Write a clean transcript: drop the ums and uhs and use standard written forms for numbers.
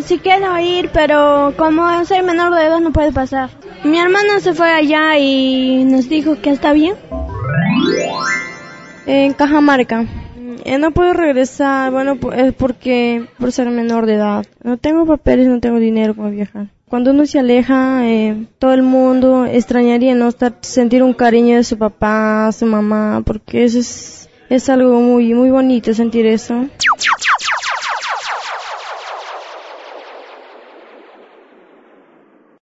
sí quiero ir, pero como soy menor de edad no puedo pasar. Mi hermana se fue allá y nos dijo que está bien. En Cajamarca. No puedo regresar, bueno, porque por ser menor de edad. No tengo papeles, no tengo dinero para viajar. Cuando uno se aleja, todo el mundo extrañaría no sentir un cariño de su papá, su mamá, porque eso es algo muy, muy bonito sentir eso.